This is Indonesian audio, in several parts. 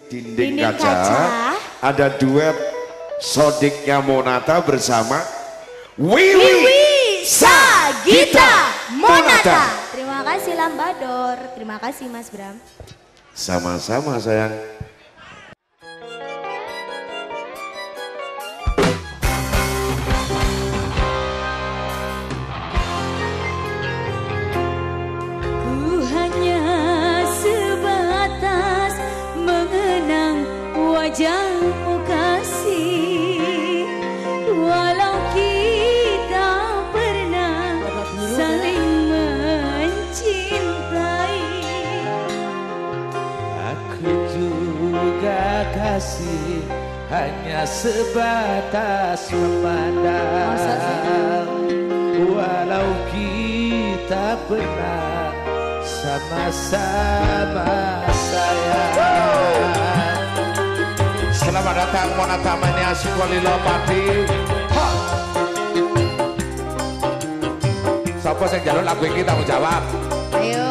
Dinding Kaca. Ada duet Sodiknya Monata bersama Wiwi Sagita Monata. Terima kasih Lambador, terima kasih Mas Bram. Sama-sama sayang. Ku hanya sebatas mengenang wajahmu kasih, walau kita pernah saling mencintai. Aku juga kasih hanya sebatas memandang, walau kita pernah sama-sama sayang. Selamat datang Monata Mania Sukolilopati. Siapa yang jalur lagu ini tanggung jawab? Ayo.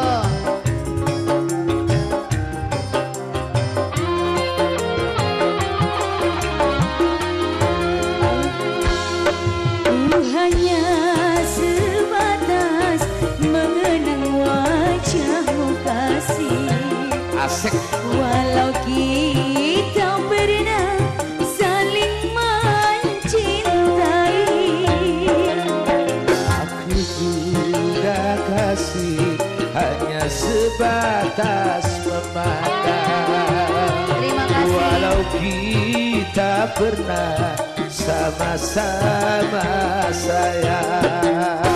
Ku hanya sebatas mengenang wajahmu kasih. Asik. Walau kita pernah saling mencintai. Aku juga kasih hanya sebatas memandang, Terima kasih. walau kita pernah sama-sama sayang.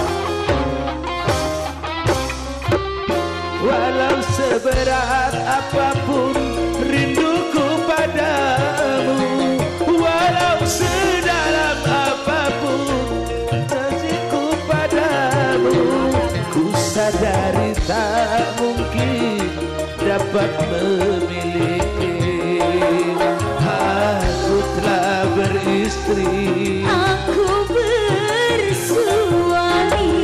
Walau seberat apapun rinduku padamu, walau sedalam apapun kasihku padamu, ku sadari tak mungkin dapat memiliki. Aku telah beristri, Aku bersuami,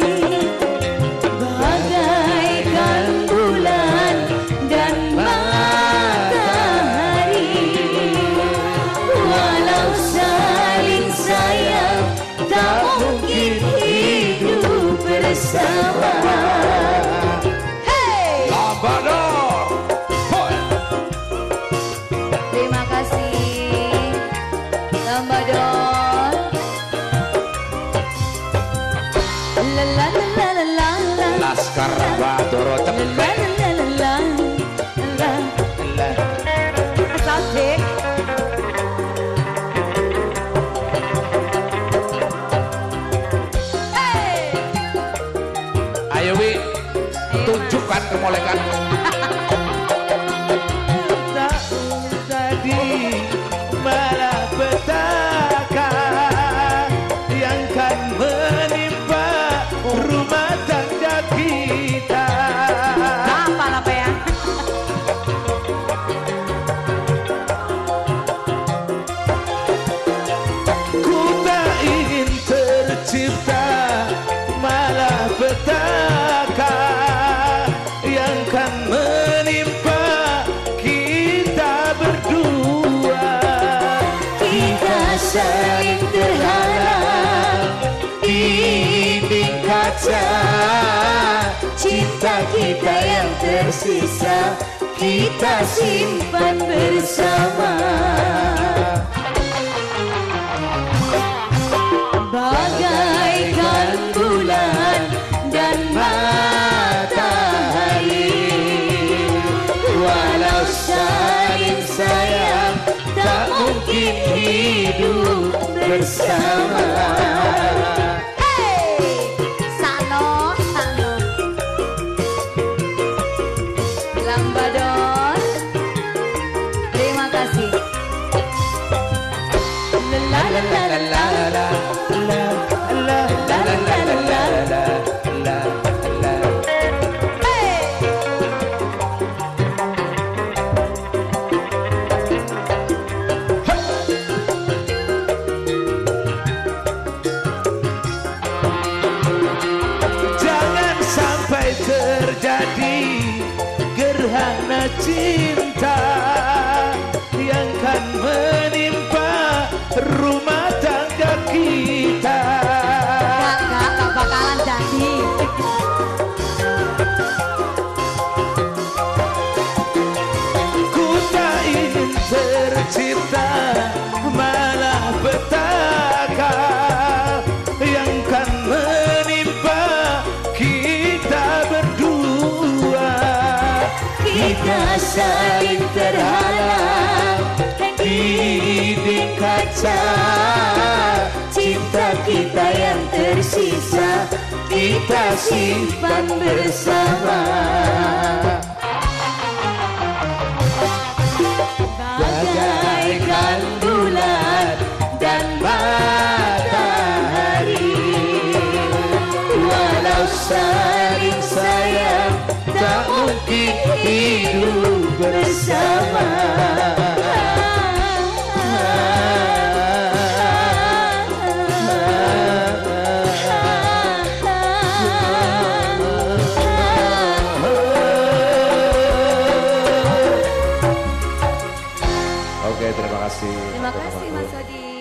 bagaikan bulan dan matahari. Walau saling sayang, tak mungkin hidup bersama. Hey! Lambador. Hoi. Terima kasih Lambador. La la la la la la la. Laskar Badoro La la la la la la. Asik. Hey! Ayo Wi, tunjukkan kemolekanmu. Tak tadi malah petaka yang kan menimpa rumah tangga kita. Apa lah ya? Ku tak ingin tercipta malah petaka yang kan menimpa kita berdua. Kita saling terhalang dinding kaca. Cinta kita yang tersisa kita simpan bersama. Bagaikan bulan dan matahari, walau saling sayang tak mungkin hidup bersama. Hey! Sano, sano. Lambador. Terima kasih. La la la la la la. Jangan sampai terjadi gerhana cinta menimpa rumah tangga kita. Gak bakalan jadi. Ku tak ingin tercipta malah petaka yang kan menimpa kita berdua. Kita saling terhalang Di dinding kaca, cinta kita yang tersisa kita simpan bersama. Bagaikan bulan dan matahari, walau saling sayang tak mungkin hidup bersama. Oke, terima kasih. Terima kasih Mas Odi.